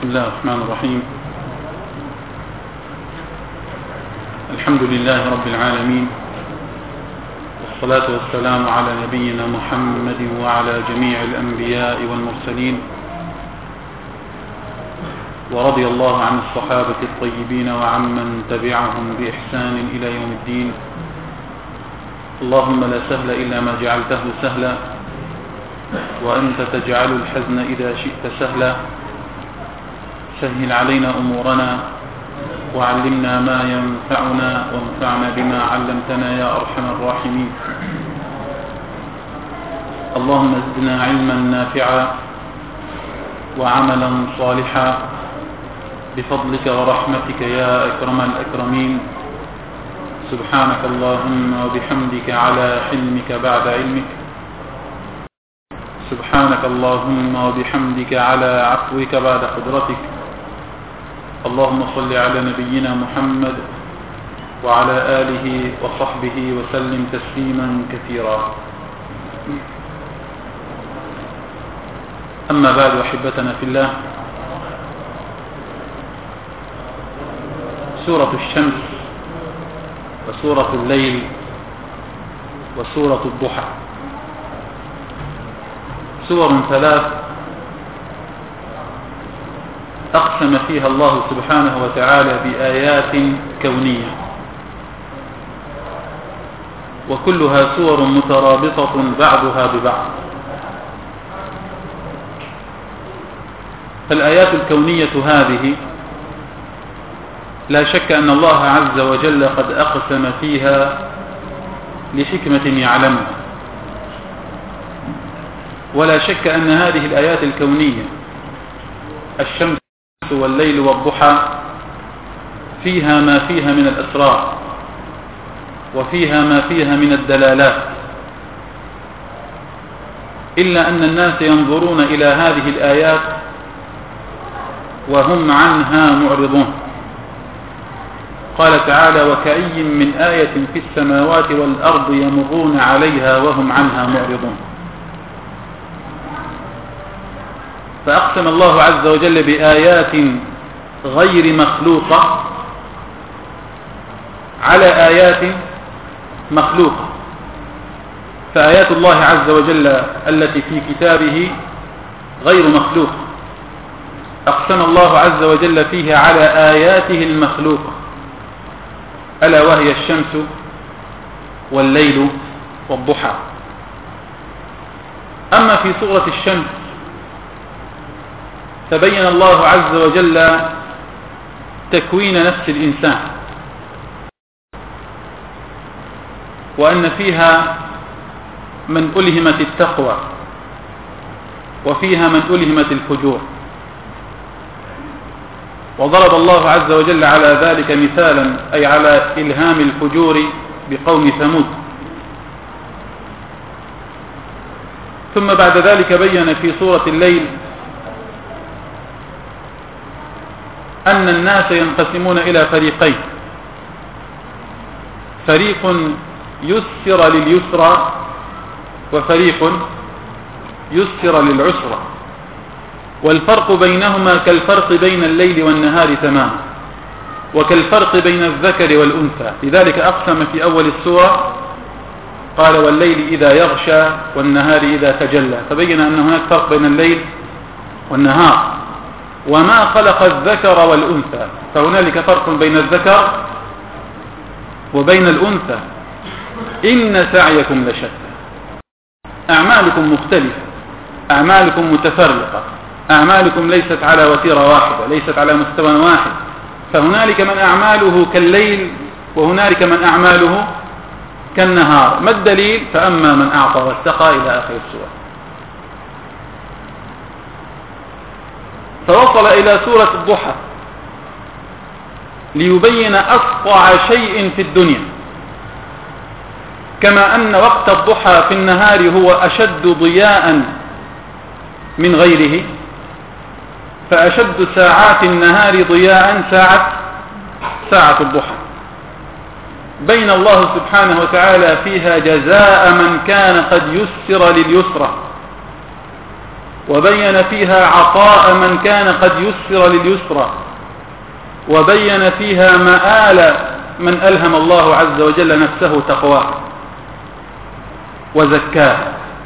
الله الرحمن الرحيم. الحمد لله رب العالمين، والصلاة والسلام على نبينا محمد وعلى جميع الأنبياء والمرسلين، ورضي الله عن الصحابة الطيبين وعمن تبعهم بإحسان إلى يوم الدين. اللهم لا سهل إلا ما جعلته سهلا، وأنت تجعل الحزن إذا شئت سهلا. سهل علينا أمورنا وعلمنا ما ينفعنا وانفعنا بما علمتنا يا أرحم الراحمين. اللهم زدنا علما نافعا وعملا صالحا بفضلك ورحمتك يا أكرم الأكرمين. سبحانك اللهم وبحمدك على حلمك بعد علمك، سبحانك اللهم وبحمدك على عفوك بعد قدرتك. اللهم صل على نبينا محمد وعلى آله وصحبه وسلم تسليما كثيرا. أما بعد، أحبتنا في الله، سورة الشمس وسورة الليل وسورة الضحى سور ثلاث أقسم فيها الله سبحانه وتعالى بآيات كونية، وكلها سور مترابطة بعضها ببعض. فالآيات الكونية هذه لا شك أن الله عز وجل قد أقسم فيها لحكمة يعلمها، ولا شك أن هذه الآيات الكونية الشمس والليل والضحى فيها ما فيها من الأسرار، وفيها ما فيها من الدلالات، إلا أن الناس ينظرون إلى هذه الآيات وهم عنها معرضون. قال تعالى: وكأي من آية في السماوات والأرض يمرون عليها وهم عنها معرضون. فأقسم الله عز وجل بآيات غير مخلوقة على آيات مخلوقة. فآيات الله عز وجل التي في كتابه غير مخلوقة، أقسم الله عز وجل فيها على آياته المخلوقة، ألا وهي الشمس والليل والضحى. أما في سورة الشمس فبين الله عز وجل تكوين نفس الإنسان، وأن فيها من ألهمت التقوى وفيها من ألهمت الفجور. وضرب الله عز وجل على ذلك مثالا، أي على إلهام الفجور بقوم ثمود. ثم بعد ذلك بين في سورة الليل أن الناس ينقسمون إلى فريقين: فريق يسر لليسرى، وفريق يسر للعسرى، والفرق بينهما كالفرق بين الليل والنهار تماما، وكالفرق بين الذكر والأنثى. لذلك أقسم في أول السورة قال: والليل إذا يغشى والنهار إذا تجلى، فبين أن هناك فرق بين الليل والنهار. وما خلق الذكر والأنثى، فهنالك فرق بين الذكر وبين الأنثى. إن سعيكم لشتى، أعمالكم مختلفة، أعمالكم متفرقة، أعمالكم ليست على وتيرة واحدة، ليست على مستوى واحد. فهنالك من أعماله كالليل، وهنالك من أعماله كالنهار. ما الدليل؟ فأما من أعطى واتقى إلى آخر السورة. فوصل إلى سورة الضحى ليبين أسطع شيء في الدنيا، كما أن وقت الضحى في النهار هو أشد ضياء من غيره، فأشد ساعات النهار ضياء ساعة الضحى. بين الله سبحانه وتعالى فيها جزاء من كان قد يسر لليسرى، وبين فيها عطاء من كان قد يسر لليسرى، وبين فيها مآل من ألهم الله عز وجل نفسه تقواه وزكاه،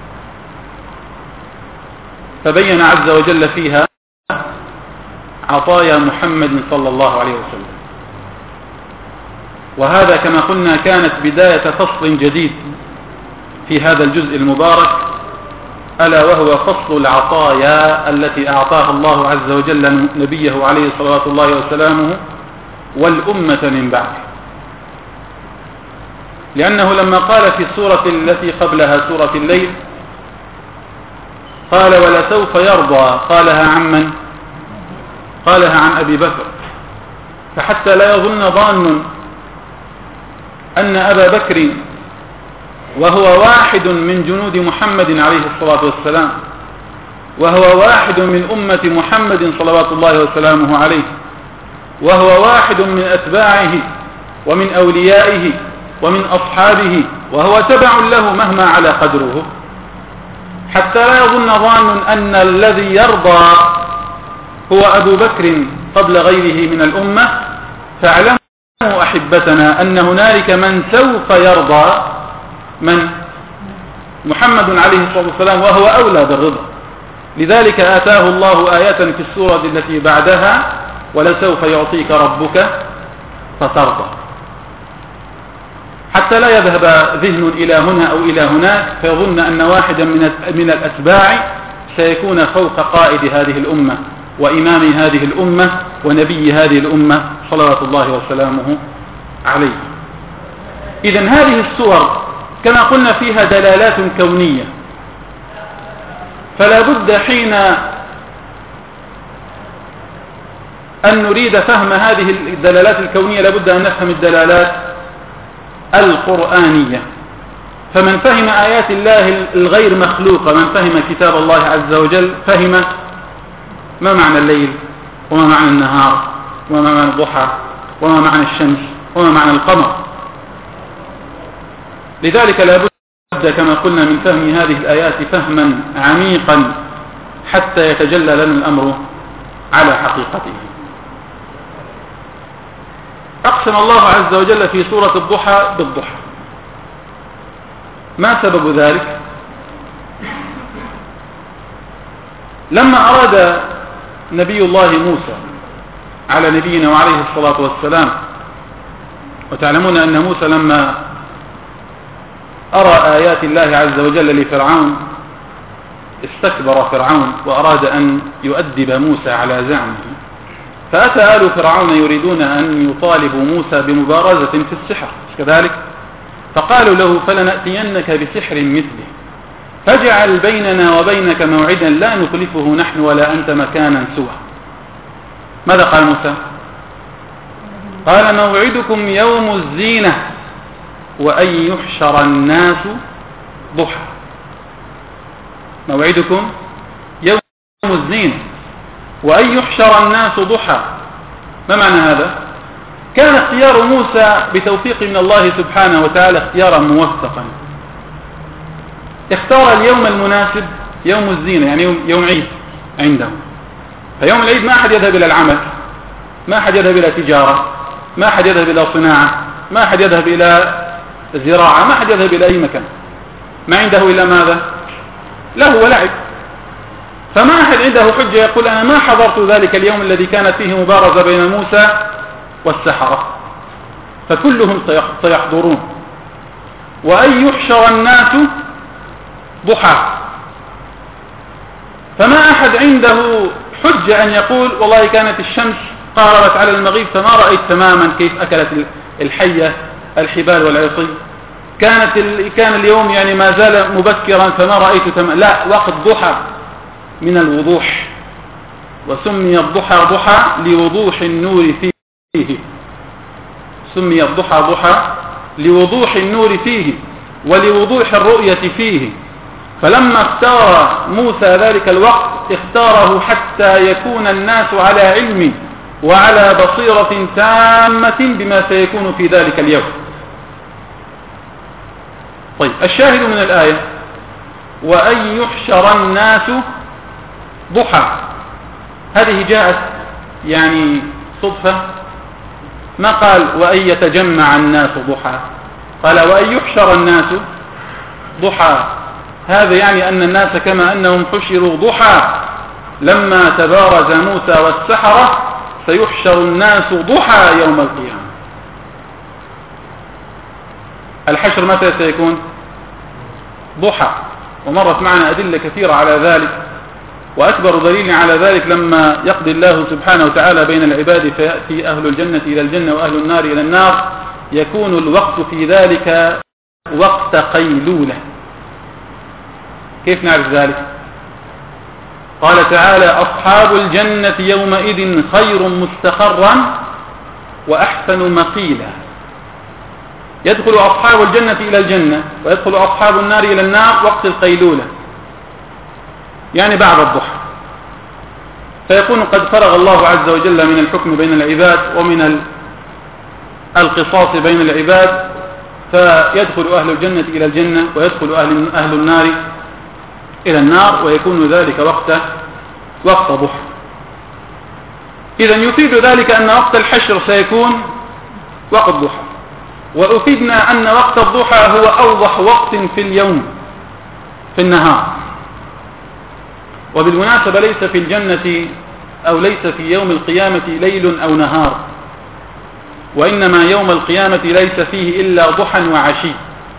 فبين عز وجل فيها عطايا محمد صلى الله عليه وسلم. وهذا كما قلنا كانت بداية فصل جديد في هذا الجزء المبارك، ألا وهو فصل العطايا التي أعطاها الله عز وجل نبيه عليه صلوات الله وسلامه والأمة من بعده. لأنه لما قال في السورة التي قبلها سورة الليل قال ولسوف يرضى، قالها عن من؟ قالها عن أبي بكر، فحتى لا يظن ظان أن أبا بكر وهو واحد من جنود محمد عليه الصلاة والسلام، وهو واحد من أمة محمد صلوات الله وسلامه عليه، وهو واحد من أتباعه ومن أوليائه ومن أصحابه، وهو تبع له مهما على قدره، حتى لا يظن ظان أن الذي يرضى هو أبو بكر قبل غيره من الأمة. فاعلموا أحبتنا أن هنالك من سوف يرضى، من؟ محمد عليه الصلاة والسلام، وهو أولى بالرضا. لذلك آتاه الله آية في السورة التي بعدها ولسوف يعطيك ربك فترضى، حتى لا يذهب ذهن إلى هنا أو إلى هناك فيظن أن واحدا من الأتباع سيكون فوق قائد هذه الأمة وإمام هذه الأمة ونبي هذه الأمة صلوات الله وسلامه عليه. إذن هذه السور كما قلنا فيها دلالات كونية، فلا بد حين أن نريد فهم هذه الدلالات الكونية لابد أن نفهم الدلالات القرآنية. فمن فهم آيات الله الغير مخلوقة، من فهم كتاب الله عز وجل، فهم ما معنى الليل وما معنى النهار وما معنى الضحى وما معنى الشمس وما معنى القمر. لذلك لا بد كما قلنا من فهم هذه الآيات فهما عميقا حتى يتجلى لنا الأمر على حقيقته. أقسم الله عز وجل في سورة الضحى بالضحى. ما سبب ذلك؟ لما أراد نبي الله موسى على نبينا وعليه الصلاة والسلام، وتعلمون أن موسى لما أرى آيات الله عز وجل لفرعون استكبر فرعون وأراد أن يؤدب موسى على زعمه، فأتى آل فرعون يريدون أن يطالبوا موسى بمبارزة في السحر كذلك، فقالوا له فلنأتينك بسحر مثله فاجعل بيننا وبينك موعدا لا نخلفه نحن ولا أنت مكانا سوى. ماذا قال موسى؟ قال موعدكم يوم الزينة وأن يحشر الناس ضحى. موعدكم يوم الزينة وأن يحشر الناس ضحى. ما معنى هذا؟ كان اختيار موسى بتوفيق من الله سبحانه وتعالى اختيارا موفقا، اختار اليوم المناسب يوم الزينة، يعني يوم عيد عنده. فيوم العيد ما أحد يذهب إلى العمل، ما أحد يذهب إلى تجارة، ما أحد يذهب إلى صناعة، ما أحد يذهب إلى زراعة، ما أحد يذهب إلى أي مكان، ما عنده إلا ماذا؟ له ولعب. فما أحد عنده حجة يقول أنا ما حضرت ذلك اليوم الذي كانت فيه مبارزة بين موسى والسحرة، فكلهم سيحضرون. وأن يحشر الناس ضحى، فما أحد عنده حجة أن يقول والله كانت الشمس قاربت على المغيب فما رأيت تماما كيف أكلت الحية الحبال والعصي، كان اليوم يعني ما زال مبكرا فما رأيت تماما. لا، وقت ضحى من الوضوح، وسمي الضحى ضحى لوضوح النور فيه، سمي الضحى ضحى لوضوح النور فيه ولوضوح الرؤية فيه. فلما اختار موسى ذلك الوقت اختاره حتى يكون الناس على علم وعلى بصيرة تامة بما سيكون في ذلك اليوم. طيب، الشاهد من الآية وأن يحشر الناس ضحى هذه جاءت يعني صدفة، ما قال وأن يتجمع الناس ضحى، قال وأن يحشر الناس ضحى. هذا يعني أن الناس كما أنهم حشروا ضحى لما تبارز موسى والسحرة سيحشر الناس ضحى يوم القيامة. الحشر متى سيكون؟ ضحى. ومرت معنا أدلة كثيرة على ذلك، وأكبر دليل على ذلك لما يقضي الله سبحانه وتعالى بين العباد فيأتي أهل الجنة إلى الجنة وأهل النار إلى النار، يكون الوقت في ذلك وقت قيلولة. كيف نعرف ذلك؟ قال تعالى أصحاب الجنة يومئذ خير مستقرا وأحسن مقيلا. يدخل أصحاب الجنة إلى الجنة ويدخل أصحاب النار إلى النار وقت القيلولة، يعني بعد الضحى، فيكون قد فرغ الله عز وجل من الحكم بين العباد ومن القصاص بين العباد، فيدخل أهل الجنة إلى الجنة ويدخل أهل النار إلى النار، ويكون ذلك وقت ضحى. إذن يفيد ذلك أن وقت الحشر سيكون وقت ضحى. وأفيدنا أن وقت الضحى هو أوضح وقت في اليوم في النهار. وبالمناسبة ليس في الجنة أو ليس في يوم القيامة ليل أو نهار، وإنما يوم القيامة ليس فيه إلا ضحى وعشي.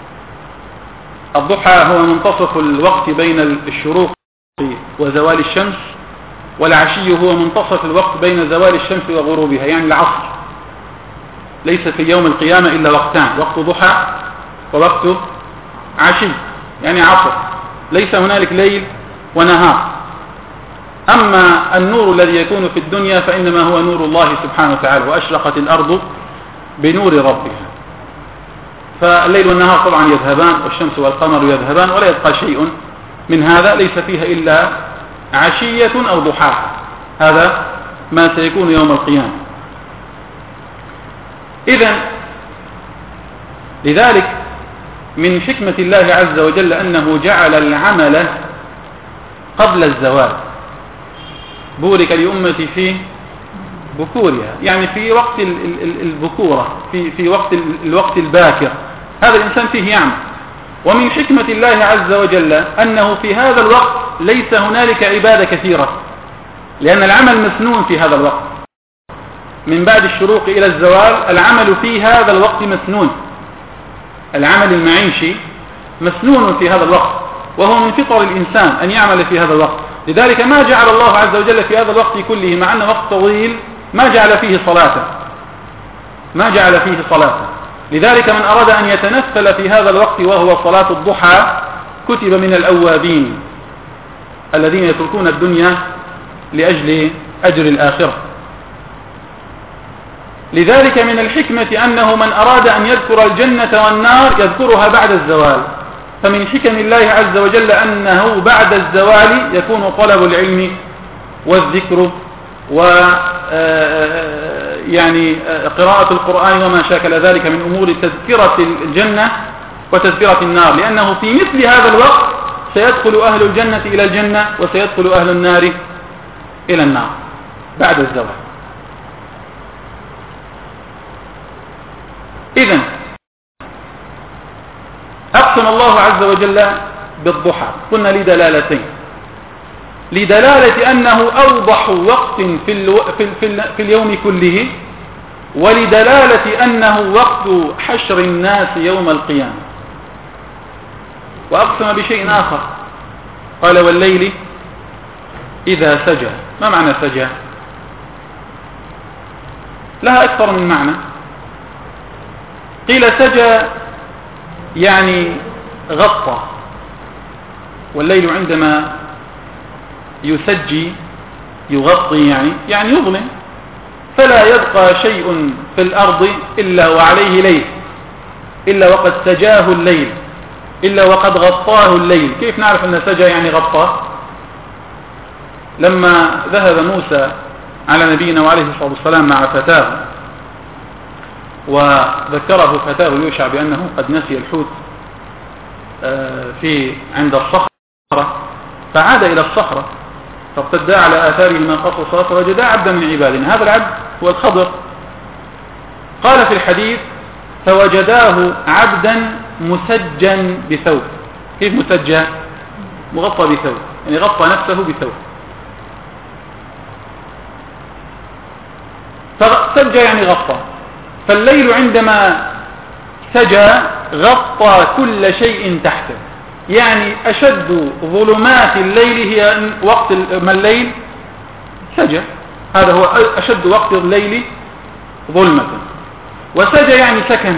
الضحى هو منتصف الوقت بين الشروق وزوال الشمس، والعشي هو منتصف الوقت بين زوال الشمس وغروبها، يعني العصر. ليس في يوم القيامة إلا وقتان، وقت ضحى ووقت عشي، يعني عصر. ليس هنالك ليل ونهار. أما النور الذي يكون في الدنيا فإنما هو نور الله سبحانه وتعالى، وأشرقت الأرض بنور ربها. فالليل والنهار طبعا يذهبان، والشمس والقمر يذهبان، ولا يبقى شيء من هذا، ليس فيها إلا عشية أو ضحاها. هذا ما سيكون يوم القيامة. إذن لذلك من حكمة الله عز وجل أنه جعل العمل قبل الزوال. بورك لأمتي في بكورها، يعني في وقت البكورة، في وقت الوقت الباكر، هذا الإنسان فيه يعمل. ومن حكمة الله عز وجل أنه في هذا الوقت ليس هنالك عبادة كثيرة، لأن العمل مسنون في هذا الوقت. من بعد الشروق إلى الزوال العمل في هذا الوقت مسنون، العمل المعيشي مسنون في هذا الوقت، وهو من فطر الإنسان أن يعمل في هذا الوقت. لذلك ما جعل الله عز وجل في هذا الوقت كله، مع أنه وقت طويل، ما جعل فيه صلاة. لذلك من أراد أن يتنفل في هذا الوقت وهو صلاة الضحى كتب من الأوابين الذين يتركون الدنيا لأجل أجر الآخرة. لذلك من الحكمة أنه من أراد أن يذكر الجنة والنار يذكرها بعد الزوال. فمن حكم الله عز وجل أنه بعد الزوال يكون طلب العلم والذكر يعني قراءة القرآن وما شاكل ذلك من أمور تذكرة الجنة وتذكرة النار، لأنه في مثل هذا الوقت سيدخل أهل الجنة إلى الجنة وسيدخل أهل النار إلى النار بعد الزوال. إذن أقسم الله عز وجل بالضحى، قلنا لدلالتين: لدلالة أنه أوضح وقت في اليوم كله، ولدلالة أنه وقت حشر الناس يوم القيامة. وأقسم بشيء آخر، قال والليل إذا سجى. ما معنى سجى؟ لها أكثر من معنى. قيل سجى يعني غطى، والليل عندما يسجي يغطي يعني يظلم، فلا يبقى شيء في الأرض إلا وعليه ليل، إلا وقد سجاه الليل، إلا وقد غطاه الليل. كيف نعرف أن سجى يعني غطاه؟ لما ذهب موسى على نبينا وعليه الصلاة والسلام مع فتاه، وذكره فتاه يوشع بأنه قد نسي الحوت عند الصخرة، فعاد إلى الصخرة فارتدا على آثارهما قصصا فوجدا عبدا من عبادنا. هذا العبد هو الخضر. قال في الحديث فوجداه عبدا مسجا بثوب. كيف مسجى؟ مغطى بثوب، يعني غطى نفسه بثوب. فسجى يعني غطى. فالليل عندما سجى غطى كل شيء تحته، يعني أشد ظلمات الليل هي وقت ما الليل سجى، هذا هو أشد وقت الليل ظلمة. وسجى يعني سكن،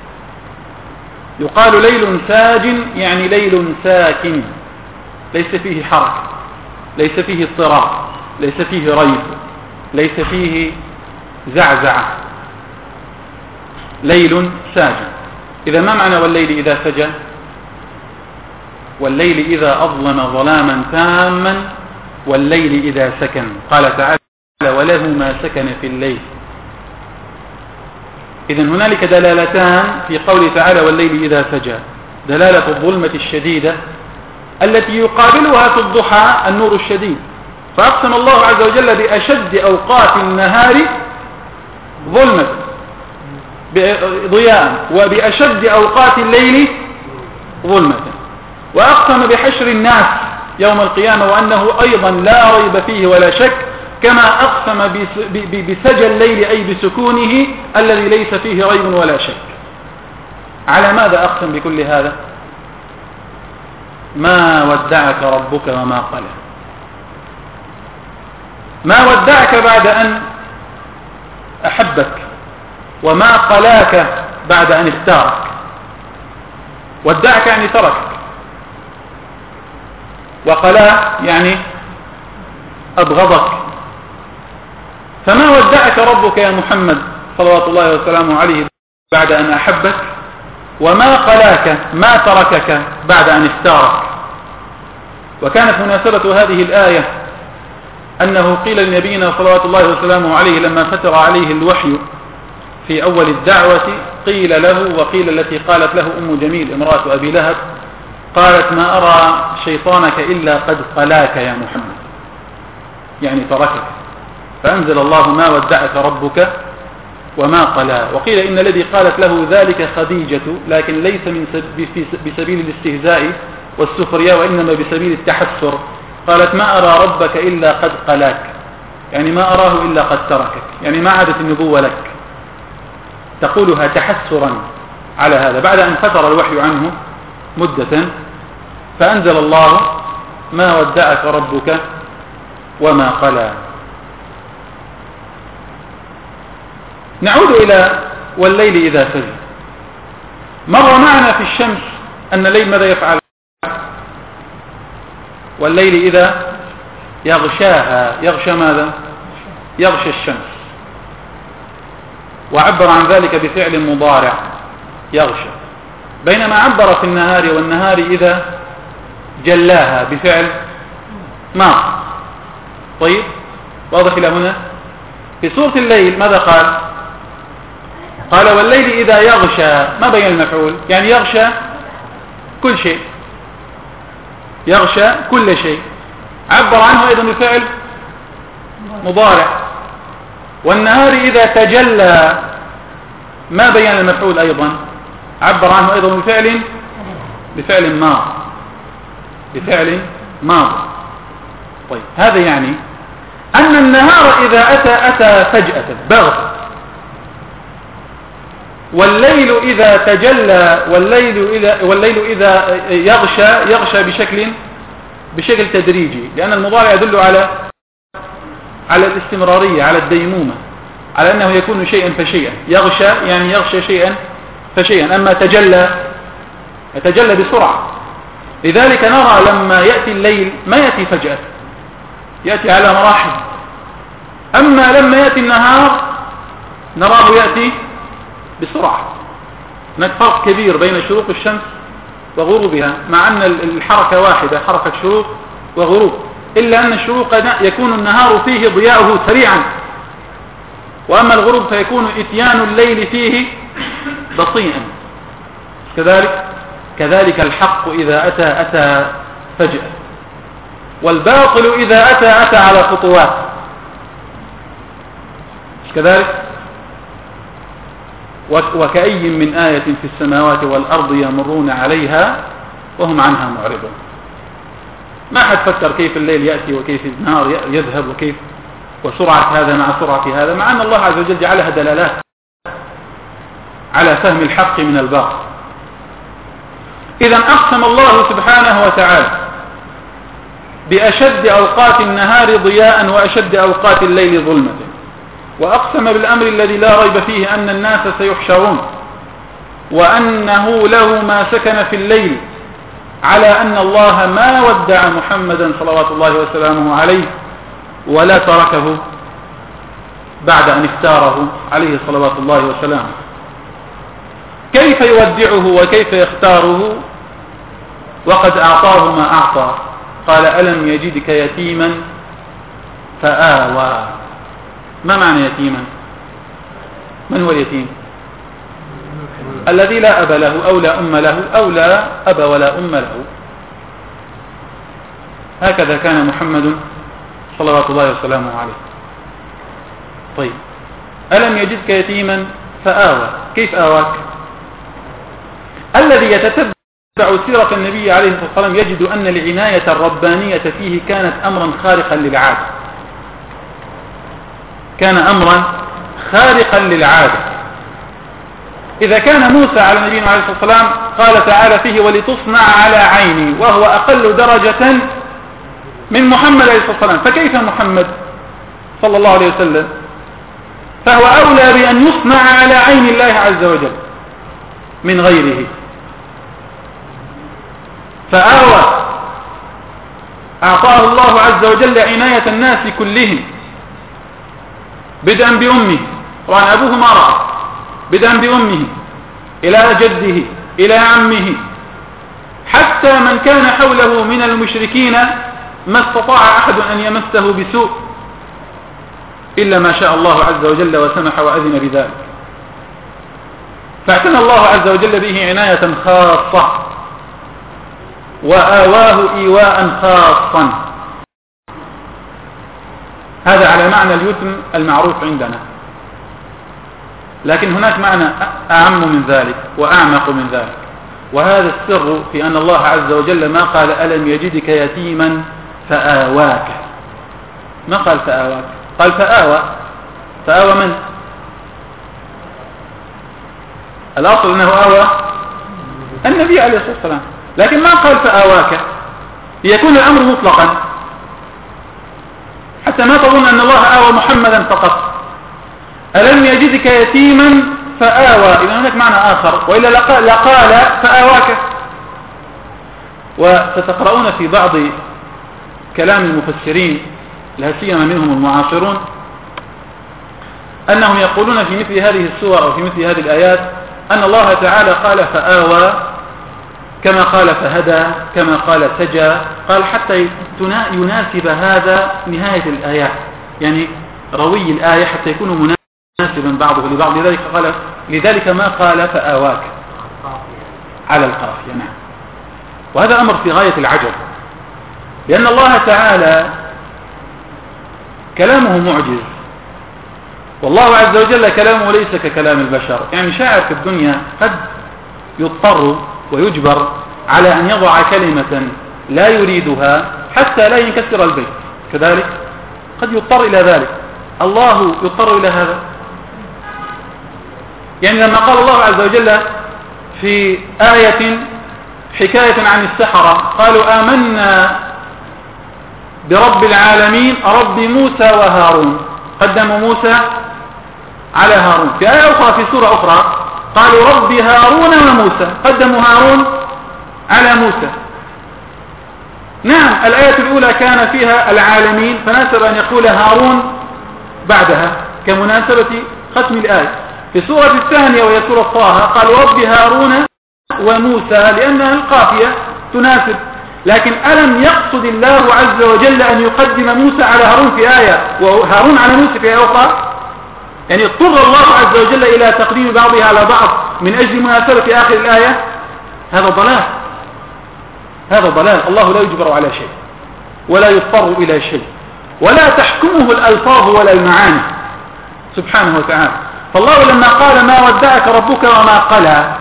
يقال ليل ساجن يعني ليل ساكن، ليس فيه حركة، ليس فيه اضطراب، ليس فيه ريب، ليس فيه زعزعة، ليل ساجن. إذا ما معنى والليل إذا سجى؟ والليل إذا أظلم ظلاما تاما، والليل إذا سكن. قال تعالى وله ما سكن في الليل. إذن هنالك دلالتان في قوله تعالى والليل إذا سجى: دلالة الظلمة الشديدة التي يقابلها في الضحى النور الشديد، فأقسم الله عز وجل بأشد أوقات النهار ظلمة ضياء، وبأشد أوقات الليل ظلمة. وأقسم بحشر الناس يوم القيامة وأنه أيضا لا ريب فيه ولا شك، كما أقسم بسجى الليل أي بسكونه الذي ليس فيه ريب ولا شك. على ماذا أقسم بكل هذا؟ ما ودعك ربك وما قلى. ما ودعك بعد أن أحبك، وما قلاك بعد أن اختارك. ودعك يعني تركك، وقلاه يعني أبغضك. فما ودعك ربك يا محمد صلوات الله وسلامه عليه بعد أن أحبك، وما قلاك ما تركك بعد أن اختارك. وكانت مناسبة هذه الآية أنه قيل لنبينا صلوات الله وسلامه عليه لما فتر عليه الوحي في أول الدعوة، قيل له وقيل التي قالت له أم جميل امرأة أبي لهب، قالت ما أرى شيطانك إلا قد قلاك يا محمد، يعني تركك. فأنزل الله ما ودعك ربك وما قلا. وقيل إن الذي قالت له ذلك خديجة، لكن ليس بسبيل الاستهزاء والسخرية، وإنما بسبيل التحسر. قالت ما أرى ربك إلا قد قلاك، يعني ما أراه إلا قد تركك، يعني ما عادت النبوة لك. تقولها تحسرا على هذا بعد أن فتر الوحي عنه مدة. فأنزل الله ما ودعك ربك وما قلا. نعود إلى والليل إذا سجى. مر معنا في الشمس أن الليل ماذا يفعل؟ والليل إذا يغشاها، يغشى ماذا؟ يغشى الشمس، وعبر عن ذلك بفعل مضارع يغشى. بينما عبر في النهار والنهار إذا جلاها بفعل ماض. طيب واضح إلى هنا؟ في سورة الليل ماذا قال؟ قال والليل إذا يغشى. ما بين المفعول؟ يعني يغشى كل شيء، يغشى كل شيء. عبر عنه أيضا بفعل مضارع. والنهار إذا تجلى ما بين المفعول أيضا؟ عبر عنه أيضا بفعل ماض، بفعل ماض. طيب هذا يعني أن النهار إذا أتى فجأة بغتة، والليل إذا تجلى والليل إذا يغشى بشكل تدريجي، لأن المضارع يدل على الاستمرارية، على الديمومة، على أنه يكون شيئا فشيئا. يغشى يعني يغشى شيئا فشيئا. أما يتجلى بسرعة. لذلك نرى لما يأتي الليل ما يأتي فجأة، يأتي على مراحل. أما لما يأتي النهار نراه يأتي بسرعة. هناك فرق كبير بين شروق الشمس وغروبها، مع أن الحركة واحدة، حركة شروق وغروب، إلا أن الشروق يكون النهار فيه ضياؤه سريعا، وأما الغروب فيكون إتيان الليل فيه بطيئا. كذلك الحق إذا أتى فجأة. والباطل إذا أتى على خطوات، مش كذلك؟ وكأي من آية في السماوات والأرض يمرون عليها وهم عنها معرضون. ما حد فكر كيف الليل يأتي وكيف النهار يذهب وكيف وسرعة هذا مع سرعة هذا، مع أن الله عز وجل جعلها دلالات على فهم الحق من الباطل. إذا أقسم الله سبحانه وتعالى بأشد أوقات النهار ضياء وأشد أوقات الليل ظلمة، وأقسم بالأمر الذي لا ريب فيه أن الناس سيحشرون، وأنه له ما سكن في الليل، على أن الله ما ودع محمدا صلوات الله وسلامه عليه ولا تركه بعد أن اختاره عليه صلوات الله وسلامه. كيف يودعه وكيف يختاره وقد أعطاه ما أعطى؟ قال ألم يجدك يتيما فآوى. ما معنى يتيما؟ من هو اليتيم؟ الذي لا أب له أو لا أم له أو لا أب ولا أم له. هكذا كان محمد صلوات الله وسلامه عليه. طيب، ألم يجدك يتيما فآوى، كيف آواك؟ الذي يتتبع سيرة النبي عليه الصلاة والسلام يجد أن العناية الربانية فيه كانت أمرا خارقا للعادة، كان أمرا خارقا للعادة. إذا كان موسى على نبينا عليه الصلاة والسلام قال تعالى فيه ولتصنع على عيني، وهو أقل درجة من محمد عليه الصلاة والسلام، فكيف محمد صلى الله عليه وسلم؟ فهو أولى بأن يصنع على عين الله عز وجل من غيره. فآوى، أعطاه الله عز وجل عناية الناس كلهم، بدءا بأمه، طبعا أبوه ما رأى، بدءا بأمه إلى جده إلى عمه، حتى من كان حوله من المشركين ما استطاع أحد أن يمسه بسوء إلا ما شاء الله عز وجل وسمح وأذن بذلك. فاعتنى الله عز وجل به عناية خاصة وآواه إيواء خاصا. هذا على معنى اليتم المعروف عندنا، لكن هناك معنى أعم من ذلك وأعمق من ذلك، وهذا السر في أن الله عز وجل ما قال ألم يجدك يتيما فآواك، ما قال فآواك، قال فآوى. فآوى من؟ الأصل أنه آوى النبي عليه الصلاة والسلام، لكن ما قال فآواك ليكون الأمر مطلقا، حتى ما تظن أن الله آوى محمدا فقط. ألم يجدك يتيما فآوى، إذا هناك معنى آخر، وإلا لقال فآواك. وستقرؤون في بعض كلام المفسرين لا سيما منهم المعاصرون أنهم يقولون في مثل هذه السور أو في مثل هذه الآيات أن الله تعالى قال فآوى كما قال فهدى كما قال سجى، قال حتى يناسب هذا نهاية الآيات، يعني روي الآية حتى يكون مناسبا بعضه لبعض، لذلك ما قال فآواك على القافية. نعم، وهذا أمر في غاية العجب، لأن الله تعالى كلامه معجز، والله عز وجل كلامه ليس ككلام البشر. يعني شاعر في الدنيا قد يضطر ويجبر على أن يضع كلمة لا يريدها حتى لا ينكسر البيت، كذلك قد يضطر إلى ذلك. الله يضطر إلى هذا؟ يعني لما قال الله عز وجل في آية حكاية عن السحرة قالوا آمنا برب العالمين رب موسى وهارون، قدموا موسى على هارون. في آية أخرى في سورة أخرى قالوا رب هارون وموسى، قدموا هارون على موسى. نعم، الآية الأولى كان فيها العالمين فناسب أن يقول هارون بعدها كمناسبة ختم الآية. في السورة الثانية وهي سورة طه قالوا رب هارون وموسى لأنها القافية تناسب. لكن ألم يقصد الله عز وجل أن يقدم موسى على هارون في آية وهارون على موسى في آية أخرى؟ يعني اضطر الله عز وجل إلى تقديم بعضها على بعض من أجل مناسبة آخر الآية. هذا ضلال، هذا ضلال، الله لا يجبر على شيء. ولا يضطر إلى شيء، ولا تحكمه الألفاظ ولا المعاني سبحانه وتعالى. فالله لما قال ما ودعك ربك وما قلى،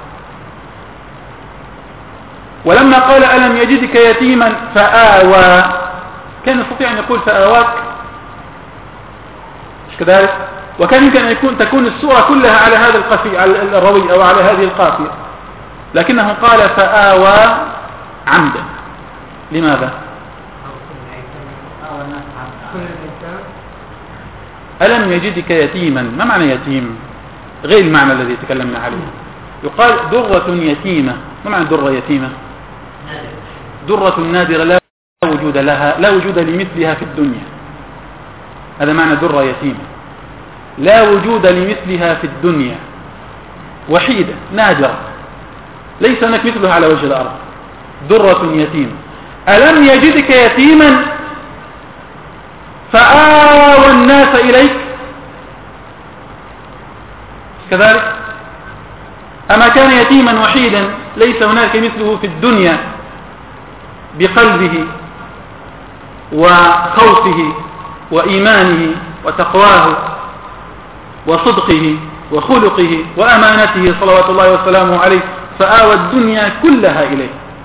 ولما قال ألم يجدك يتيما فآوى، كان يستطيع أن يقول فآواك، مش كذلك؟ وكان يمكن أن تكون السورة كلها على هذا القافية، على الروي أو على هذه القافية، لكنه قال فآوى عمدا. لماذا؟ ألم يجدك يتيما، ما معنى يتيم؟ غير المعنى الذي تكلمنا عليه. يقال درة يتيمة، ما معنى درة يتيمة؟ درة نادرة لا وجود لها، لا وجود لمثلها في الدنيا، هذا معنى درة يتيمة، لا وجود لمثلها في الدنيا، وحيدة نادرة ليس هناك مثلها على وجه الأرض، درة يتيمة. ألم يجدك يتيما فآوى الناس إليك، كذلك؟ أما كان يتيما وحيدا ليس هناك مثله في الدنيا بقلبه وخوفه وإيمانه وتقواه وصدقه وخلقه وأمانته صلوات الله وسلامه عليه، فآوى الدنيا كلها إليه.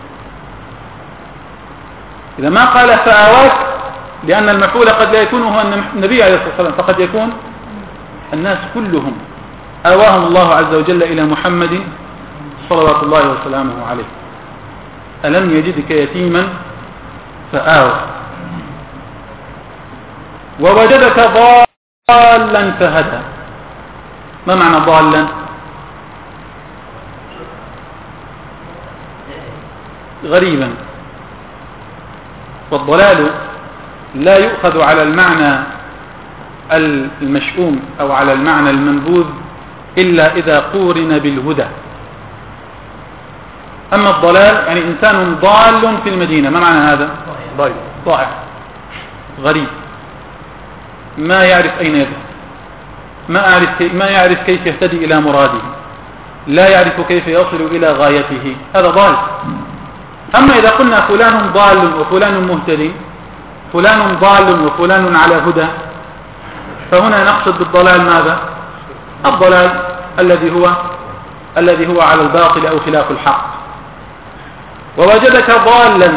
إذا ما قال فآواك، لأن المفعول قد لا يكون هو النبي عليه الصلاة والسلام، فقد يكون الناس كلهم آواهم الله عز وجل إلى محمد صلوات الله وسلامه عليه. ألم يجدك يتيما فآوى، ووجدك ضالا فهدى. ما معنى ضالا؟ غريبا. والضلال لا يؤخذ على المعنى المشؤوم أو على المعنى المنبوذ إلا إذا قورن بالهدى. أما الضلال يعني إنسان ضال في المدينة، ما معنى هذا؟ ضائع، غريب، ما يعرف أين يذهب، ما يعرف كيف يهتدي إلى مراده، لا يعرف كيف يصل إلى غايته، هذا ضال. أما إذا قلنا فلان ضال وفلان مهتدي، فلان ضال وفلان على هدى، فهنا نقصد بالضلال ماذا؟ الضلال الذي هو على الباطل أو خلاف الحق. ووجدك ضالا،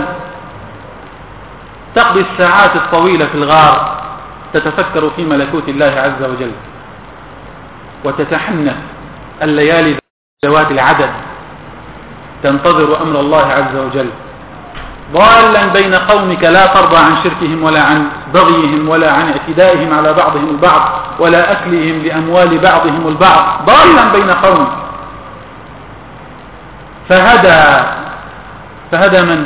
تقضي الساعات الطويلة في الغار تتفكر في ملكوت الله عز وجل، وتتحنث الليالي ذوات العدد تنتظر أمر الله عز وجل. ضالا بين قومك لا ترضى عن شركهم ولا عن بغيهم ولا عن اعتدائهم على بعضهم البعض ولا أكلهم لأموال بعضهم البعض، ضالا بين قومك. فهدى من؟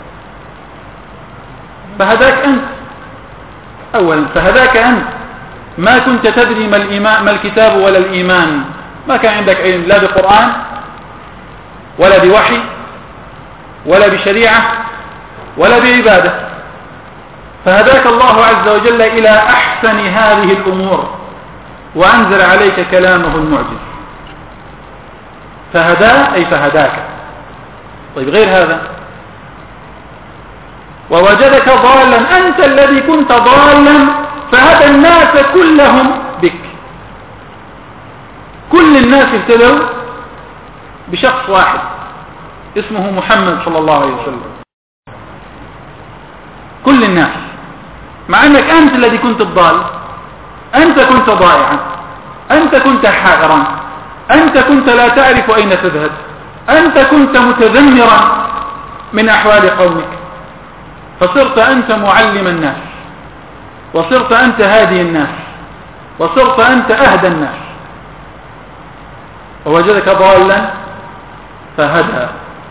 فهداك أنت أولا، فهداك أنت. ما كنت تدري ما الكتاب ولا الإيمان، ما كان عندك علم لا بقرآن ولا بوحي ولا بشريعة ولا بعبادة، فهداك الله عز وجل إلى أحسن هذه الأمور وأنزل عليك كلامه المعجز. فهدى أي فهداك. طيب غير هذا، ووجدك ضالا، أنت الذي كنت ضالا فهدى الناس كلهم بك. كل الناس اهتدوا بشخص واحد اسمه محمد صلى الله عليه وسلم، كل الناس، مع أنك أنت الذي كنت الضال، أنت كنت ضائعا، أنت كنت حائرا، أنت كنت لا تعرف أين تذهب، أنت كنت متذمرا من أحوال قومك، فصرت أنت معلم الناس، وصرت أنت هادي الناس، وصرت أنت أهدى الناس. ووجدك ضالا فهدى.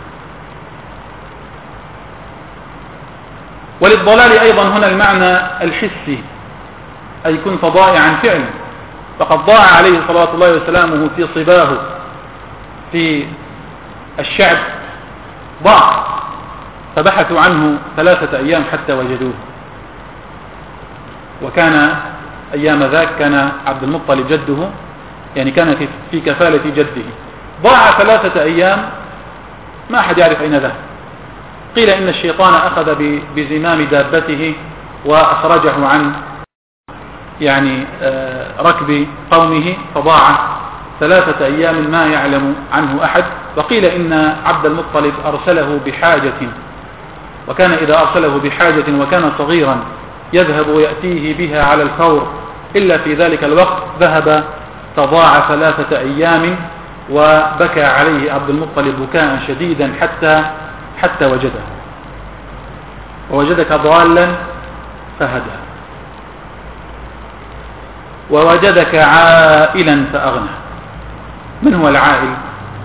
وللضلال أيضا هنا المعنى الحسي، أي كنت ضائعا فعلا، فقد ضاع عليه صلوات الله وسلامه في صباه في الشعب، ضاع، فبحثوا عنه 3 أيام حتى وجدوه. وكان أيام ذاك كان عبد المطلب جده، يعني كان في كفالة جده، ضاع 3 أيام ما أحد يعرف أين ذهب، قيل إن الشيطان أخذ بزمام دابته وأخرجه عن يعني ركب قومه، فضاع 3 أيام ما يعلم عنه أحد. وقيل إن عبد المطلب أرسله بحاجة، وكان إذا أرسله بحاجة وكان صغيرا يذهب ويأتيه بها على الفور، إلا في ذلك الوقت ذهب تضاع 3 أيام، وبكى عليه عبد المطلب بكاء شديدا حتى وجده. ووجدك ضالا فهدى، ووجدك عائلا فأغنى. من هو العائل؟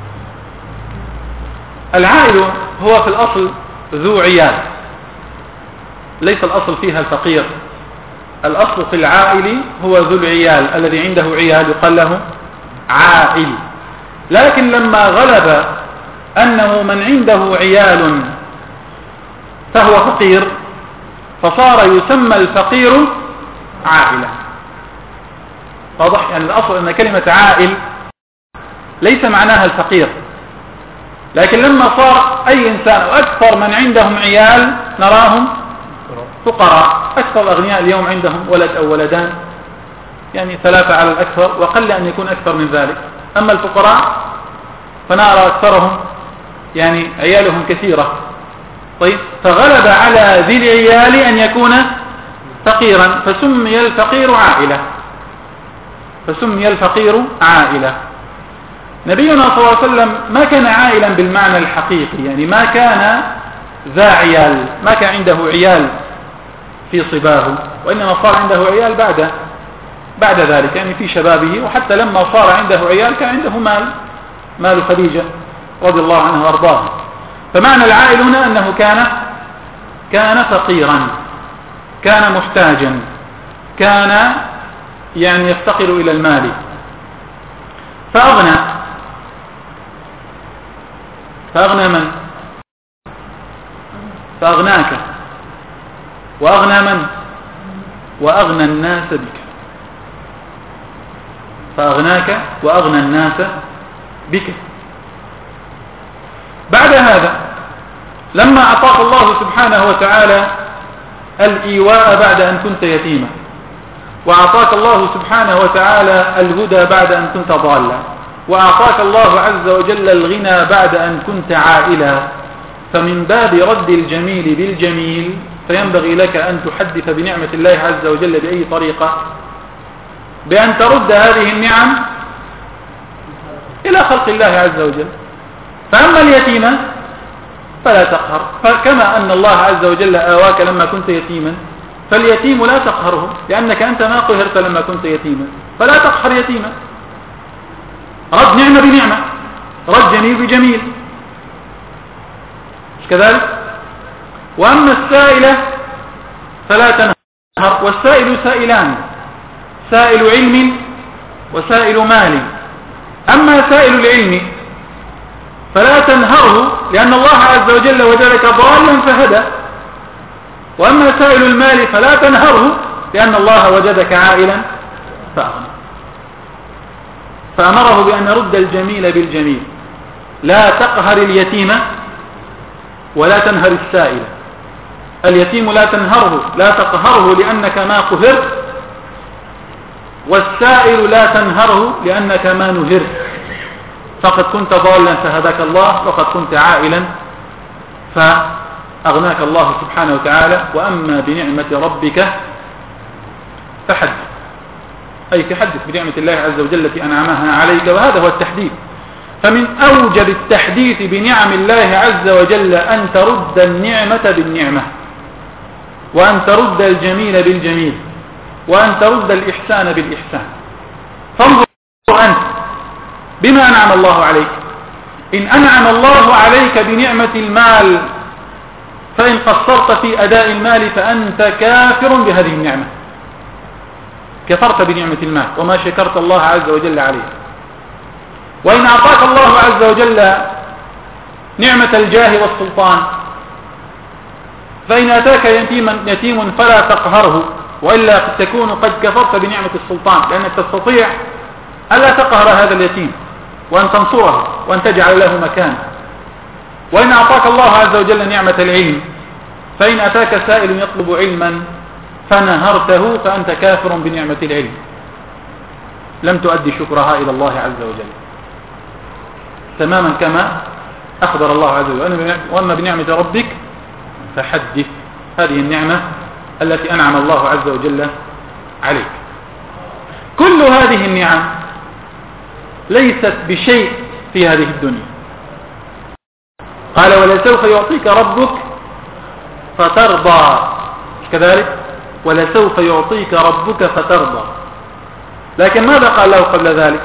العائل هو في الأصل ذو عيال، ليس الأصل فيها الفقير. الأصل في العائل هو ذو العيال، الذي عنده عيال يقال له عائل. لكن لما غلب أنه من عنده عيال فهو فقير، فصار يسمى الفقير عائلا. واضح؟ يعني الأصل أن كلمة عائل ليس معناها الفقير، لكن لما صار أي إنسان أو أكثر من عندهم عيال نراهم فقراء. أكثر الأغنياء اليوم عندهم ولد أو ولدان، يعني 3 على الأكثر، وقل أن يكون أكثر من ذلك. أما الفقراء فنرى أكثرهم يعني عيالهم كثيرة. طيب، فغلب على ذي العيال أن يكون فقيرا، فسمي الفقير عائلة. نبينا صلى الله عليه وسلم ما كان عائلا بالمعنى الحقيقي، يعني ما كان ذا عيال، ما كان عنده عيال في صباه، وإنما صار عنده عيال بعد ذلك، يعني في شبابه. وحتى لما صار عنده عيال كان عنده مال خديجة رضي الله عنها وارضاها. فمعنى العائل هنا أنه كان فقيرا، كان محتاجا، كان يعني يفتقر إلى المال، فأغنى من؟ فأغناك. وأغنى من؟ وأغنى الناس بك. فأغناك وأغنى الناس بك. بعد هذا لما أعطاك الله سبحانه وتعالى الإيواء بعد أن كنت يتيما، وأعطاك الله سبحانه وتعالى الهدى بعد أن كنت ضالا، وأعطاك الله عز وجل الغنى بعد أن كنت عائلا، فمن باب رد الجميل بالجميل فينبغي لك أن تحدث بنعمة الله عز وجل بأي طريقة؟ بأن ترد هذه النعم إلى خلق الله عز وجل. فأما اليتيم فلا تقهر، فكما أن الله عز وجل آواك لما كنت يتيما، فاليتيم لا تقهره، لأنك أنت ما قهرت لما كنت يتيما، فلا تقهر يتيما. رد نعمة بنعمة، رد جميل بجميل، مش كذلك؟ وأما السائلة فلا تنهر. والسائل سائلان، سائل علم وسائل مال. أما سائل العلم فلا تنهره، لأن الله عز وجل وجدك ضالا فهدى. وأما سائل المال فلا تنهره، لأن الله وجدك عائلا فأغنى. فأمره بأن يرد الجميل بالجميل، لا تقهر اليتيم ولا تنهر السائل. اليتيم لا تنهره، لا تقهره لأنك ما قهرت، والسائل لا تنهره لأنك ما نهرت. فقد كنت ضالا فهداك الله، وقد كنت عائلا فأغناك الله سبحانه وتعالى. وأما بنعمة ربك فحدث، أي تحدث بنعمة الله عز وجل التي أنعمها عليك، وهذا هو التحديث. فمن أوجب التحديث بنعم الله عز وجل أن ترد النعمة بالنعمة، وأن ترد الجميل بالجميل، وأن ترد الإحسان بالإحسان. فانظر أنت بما أنعم الله عليك. إن أنعم الله عليك بنعمة المال، فإن قصرت في أداء المال فأنت كافر بهذه النعمة، كفرت بنعمة المال وما شكرت الله عز وجل عليه. وإن أعطاك الله عز وجل نعمة الجاه والسلطان، فإن أتاك يتيم فلا تقهره، وإلا تكون قد كفرت بنعمة السلطان، لأنك تستطيع ألا تقهر هذا اليتيم، وأن تنصره، وأن تجعل له مكان. وإن أعطاك الله عز وجل نعمة العلم، فإن أتاك سائل يطلب علما فنهرته فأنت كافر بنعمة العلم، لم تؤدي شكرها إلى الله عز وجل، تماما كما أخبر الله عز وجل: وأما بنعمة ربك فحدث. هذه النعمة التي أنعم الله عز وجل عليك. كل هذه النعم ليست بشيء في هذه الدنيا. قال: ولسوف يعطيك ربك فترضى، كذلك ولسوف يعطيك ربك فترضى. لكن ماذا قال له قبل ذلك؟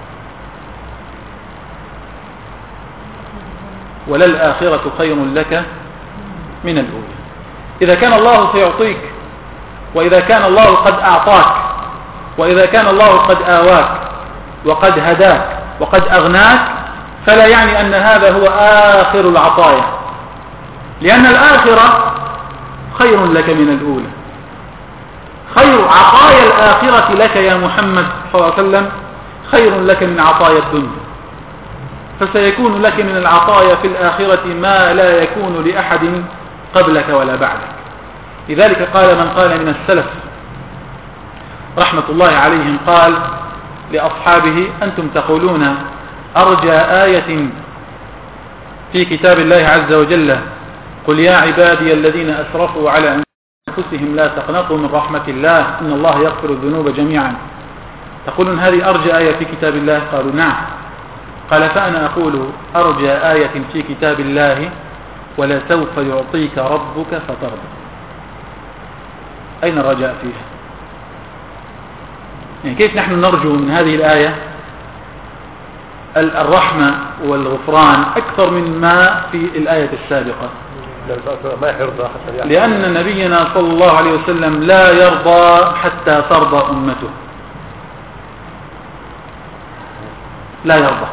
وللآخرة خير لك من الأولى. إذا كان الله سيعطيك، وإذا كان الله قد أعطاك، وإذا كان الله قد آواك وقد هداك وقد أغناك، فلا يعني أن هذا هو آخر العطايا، لأن الآخرة خير لك من الأولى. خير عطايا الآخرة لك يا محمد صلى الله عليه وسلم خير لك من عطايا الدنيا، فسيكون لك من العطايا في الآخرة ما لا يكون لأحد قبلك ولا بعدك. لذلك قال من قال من السلف رحمة الله عليهم، قال لأصحابه: أنتم تقولون أرجى آية في كتاب الله عز وجل قل يا عبادي الذين أسرفوا على أنفسهم لا تقنطوا من رحمة الله إن الله يغفر الذنوب جميعا، تقولون هذه أرجى آية في كتاب الله؟ قالوا: نعم. قال: فأنا أقول أرجى آية في كتاب الله ولسوف يعطيك ربك فترضى. أين الرجاء فيها؟ يعني كيف نحن نرجو من هذه الآية الرحمة والغفران أكثر من ما في الآية السابقة؟ لأن نبينا صلى الله عليه وسلم لا يرضى حتى ترضى أمته، لا يرضى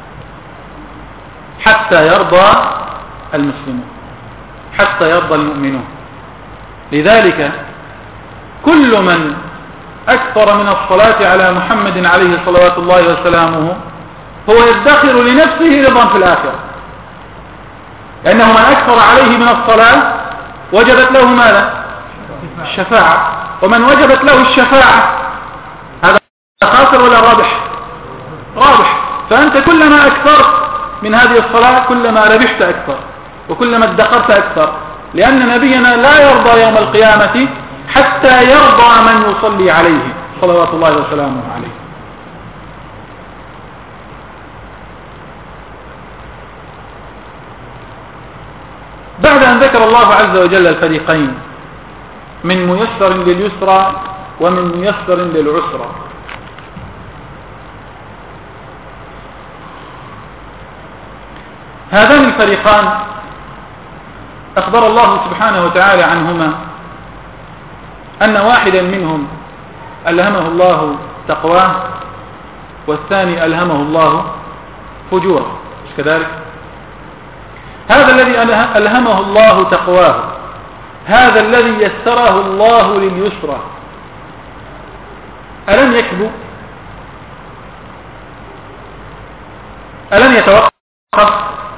حتى يرضى المسلمون، حتى يرضى المؤمنون. لذلك كل من أكثر من الصلاة على محمد عليه صلوات الله وسلامه هو يدخر لنفسه رضا في الآخرة، لأنه من أكثر عليه من الصلاة وجبت له ماذا؟ الشفاعة، ومن وجبت له الشفاعة هذا خاسر ولا رابح؟ رابح. فأنت كلما أكثرت من هذه الصلاة كلما ربحت أكثر، وكلما ادخرت أكثر، لأن نبينا لا يرضى يوم القيامة حتى يرضى من يصلي عليه صلوات الله وسلامه عليه. بعد أن ذكر الله عز وجل الفريقين من ميسر لليسرى ومن ميسر للعسرى، هذان الفريقان أخبر الله سبحانه وتعالى عنهما أن واحدا منهم ألهمه الله تقواه والثاني ألهمه الله فجوره، مش كذلك؟ هذا الذي ألهمه الله تقواه، هذا الذي يسره الله لليسرى، ألم يكبو؟ ألم يتوقف؟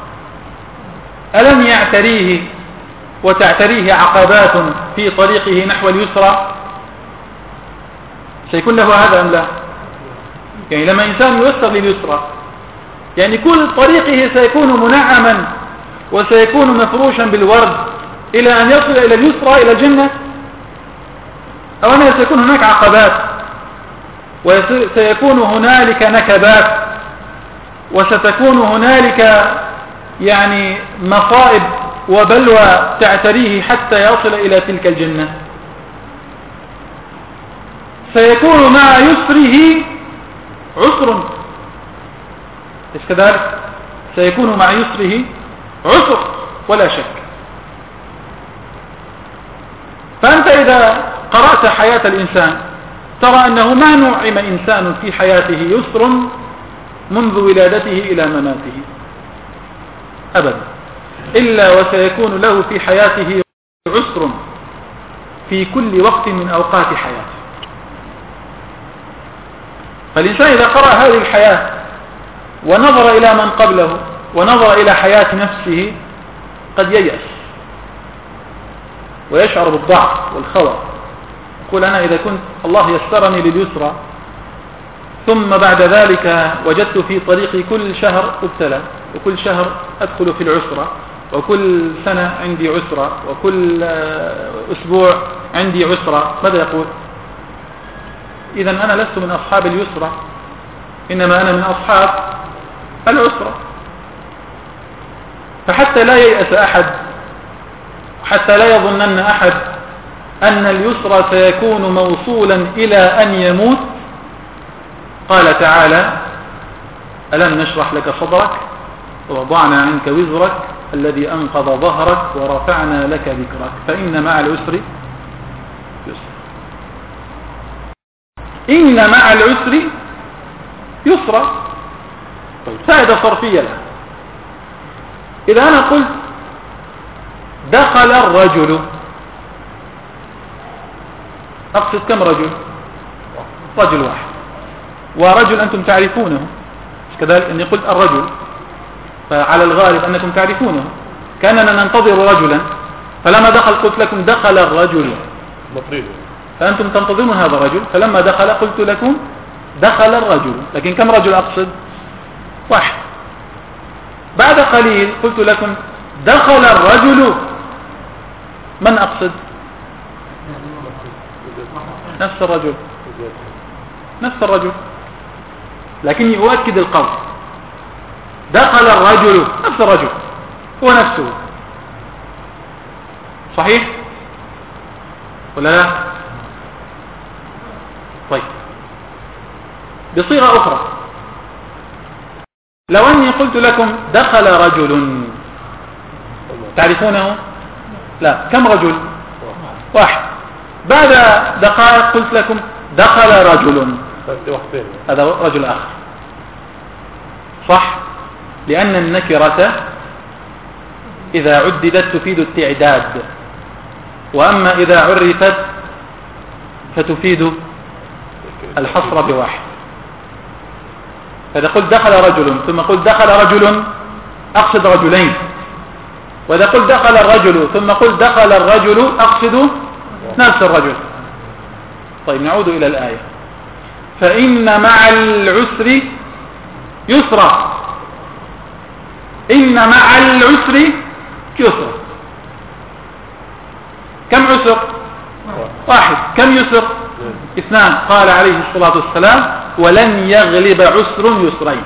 ألم يعتريه وتعتريه عقبات في طريقه نحو اليسرى؟ سيكون له هذا أم لا؟ يعني لما إنسان ييسر لليسرى يعني كل طريقه سيكون منعما وسيكون مفروشا بالورد إلى أن يصل إلى اليسرى إلى الجنة، أو أنه سيكون هناك عقبات وسيكون هنالك نكبات وستكون هنالك يعني مصائب وبلوى تعتريه حتى يصل إلى تلك الجنة. سيكون مع يسره عسر، إيش كذلك؟ سيكون مع يسره عسر ولا شك. فأنت إذا قرأت حياة الإنسان ترى أنه ما نعم إنسان في حياته يسر منذ ولادته إلى مماته أبدا، إلا وسيكون له في حياته عسر في كل وقت من أوقات حياته. فالإنسان إذا قرأ هذه الحياة ونظر إلى من قبله ونظر إلى حياة نفسه قد ييأس ويشعر بالضعف والخور، يقول أنا إذا كنت الله يسرني لليسرى ثم بعد ذلك وجدت في طريقي كل شهر أبتلى، وكل شهر أدخل في العسرة، وكل سنة عندي عسرة، وكل أسبوع عندي عسرة، ماذا يقول؟ إذن أنا لست من أصحاب اليسرى، إنما أنا من أصحاب العسرة. فحتى لا ييأس أحد، حتى لا يظنن أحد أن اليسرى سيكون موصولا إلى أن يموت، قال تعالى ألم نشرح لك صدرك ووضعنا عنك وزرك الذي أنقض ظهرك ورفعنا لك ذكرك فإن مع العسر يسرا. إن مع العسر يسرا. فائدة صرفية لها. إذا أنا قلت دخل الرجل، أقصد كم رجل؟ رجل واحد، ورجل أنتم تعرفونه، كذلك أني قلت الرجل، فعلى الغالب أنكم تعرفونه، كأننا ننتظر رجلا، فلما دخل قلت لكم دخل الرجل، فأنتم تنتظرون هذا الرجل، فلما دخل قلت لكم دخل الرجل، لكن كم رجل أقصد؟ واحد. بعد قليل قلت لكم دخل الرجل، من أقصد؟ نفس الرجل، نفس الرجل، لكني أؤكد القول دخل الرجل، نفس الرجل هو نفسه، صحيح ولا لا؟ طيب، بصيغة أخرى، لو أني قلت لكم دخل رجل، تعرفونه؟ لا، كم رجل؟ واحد. بعد دقائق قلت لكم دخل رجل، هذا رجل آخر، صح؟ لأن النكرة إذا عددت تفيد التعداد، وأما إذا عرفت فتفيد الحصر بواحد. فإذا قلت دخل رجل ثم قلت دخل رجل أقصد رجلين، وإذا قلت دخل الرجل ثم قلت دخل الرجل أقصد نفس الرجل. طيب، نعود إلى الآية. فإن مع العسر يسرا، إن مع العسر يسرا. كم عسر؟ واحد. كم يسر؟ اثنان. قال عليه الصلاة والسلام ولن يغلب عسر يسرين،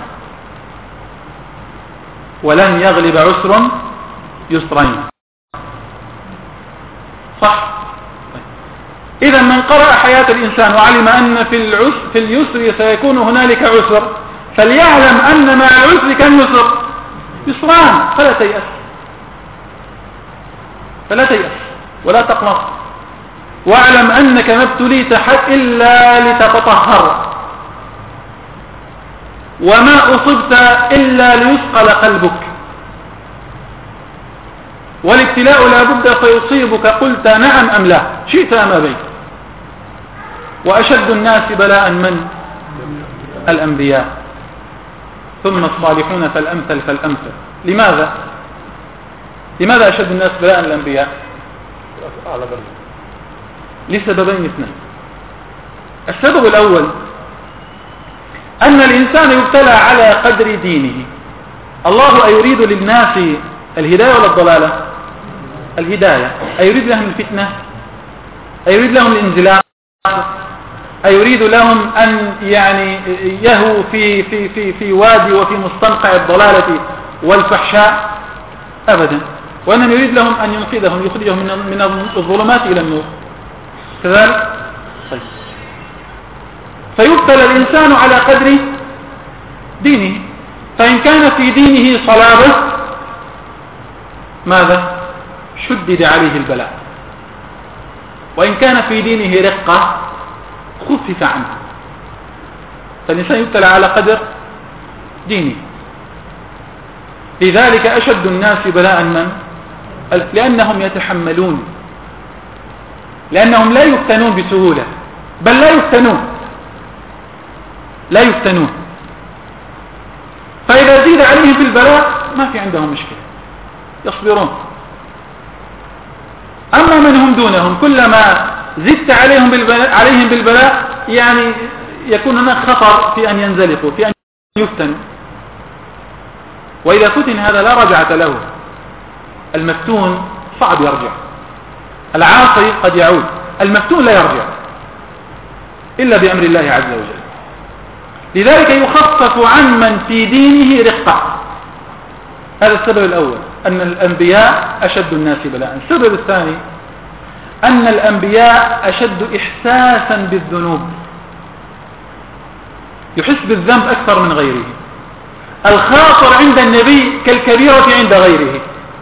ولن يغلب عسر يسرين، صح؟ إذا من قرأ حياة الإنسان وعلم أن في اليسر سيكون هنالك عسر، فليعلم أن مع العسر كم يسر؟ يسران. فلا تيأس، فلا تيأس ولا تقنط، واعلم أنك ما ابتليت إلا لتتطهر، وما أصبت إلا ليثقل قلبك، والابتلاء لا بد فيصيبك، قلت نعم أم لا، شئت أم أبيت. وأشد الناس بلاء من؟ الأنبياء، ثم الصالحون فالأمثل فالأمثل. لماذا؟ لماذا أشد الناس بلاء الأنبياء؟ لسببين اثنين. السبب الأول أن الإنسان يبتلى على قدر دينه. الله أيريد للناس الهداية ولا الضلالة؟ الهداية. أيريد لهم الفتنة؟ أيريد لهم الانزلاق؟ أيريد لهم أن يعني يهوا في وادي وفي مستنقع الضلالة والفحشاء؟ أبدا. وأنما يريد لهم أن ينقذهم، يخرجهم من الظلمات إلى النور، كذلك. طيب، فيبتلى الإنسان على قدر دينه، فإن كان في دينه صلابة ماذا؟ شدد عليه البلاء، وإن كان في دينه رقة خفف عنه. فالإنسان يبتلى على قدر دينه. لذلك أشد الناس بلاء من؟ لأنهم يتحملون، لأنهم لا يفتنون بسهولة، بل لا يفتنون. فإذا زيد عليهم في البلاء ما في عندهم مشكلة، يصبرون. أما من هم دونهم كلما زدت عليهم بالبلاء يعني يكون هناك خطر في أن ينزلقوا، في أن يفتنوا. وإذا فتن هذا لا رجعة له. المفتون صعب يرجع، العاصي قد يعود، المفتون لا يرجع إلا بأمر الله عز وجل. لذلك يخفف عن من في دينه رقة. هذا السبب الأول، أن الأنبياء أشد الناس بلاء. السبب الثاني أن الأنبياء أشد إحساسا بالذنوب، يحس بالذنب أكثر من غيره. الخاطر عند النبي كالكبيرة عند غيره.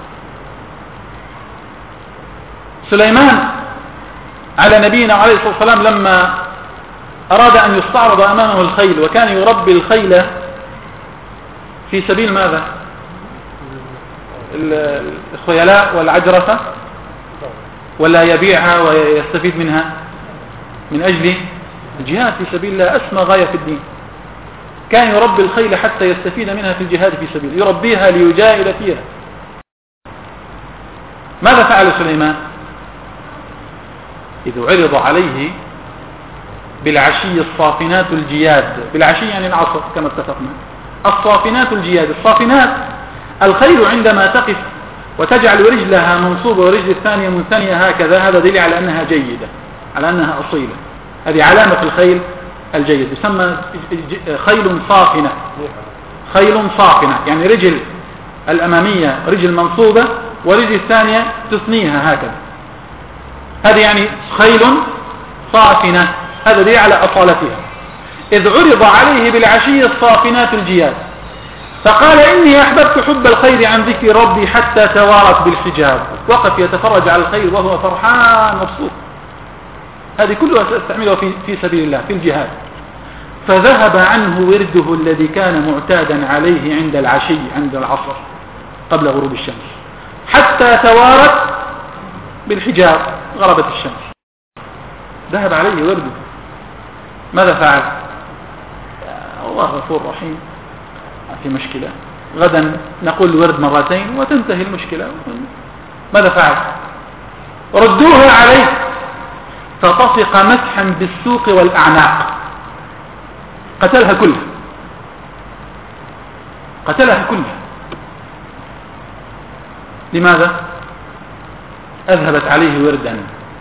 سليمان على نبينا عليه الصلاة والسلام لما أراد أن يستعرض أمامه الخيل، وكان يربي الخيل في سبيل ماذا؟ الخيلاء والعجرفة، ولا يبيعها ويستفيد منها من أجل الجهاد في سبيل الله، أسمى غاية في الدين. كان يربي الخيل حتى يستفيد منها في الجهاد في سبيل، يربيها ليجاهد فيها. ماذا فعل سليمان؟ إذ عرض عليه بالعشي الصافنات الجياد، بالعشي يعني العصر كما اتفقنا، الصافنات الجياد. الصافنات الخيل عندما تقف وتجعل رجلها منصوبة ورجل الثانية منثنية هكذا، هذا دليل على أنها جيدة، على أنها أصيلة. هذه علامة في الخيل الجيد، يسمى خيل صافنة. خيل صافنة يعني رجل الأمامية رجل منصوبة ورجل الثانية تثنيها هكذا، هذه يعني خيل صافنة، هذا دليل على أصالتها. إذ عرض عليه بالعشي الصافنات الجياد فقال إني أحببت حب الخير عن ذكر ربي حتى توارت بالحجاب. وقف يتفرج على الخير وهو فرحان مبسوط. هذه كلها سأستعملها في سبيل الله في الجهاد. فذهب عنه ورده الذي كان معتادا عليه عند العشي عند العصر قبل غروب الشمس حتى توارت بالحجاب، غربت الشمس، ذهب عليه ورده. ماذا فعل؟ الله غفور رحيم، ما في مشكلة، غدا نقول الورد مرتين وتنتهي المشكلة. ماذا فعل؟ ردوها عليه فطفق مسحا بالسوق والأعناق، قتلها كلها، قتلها كلها. لماذا؟ أذهبت عليه وردا.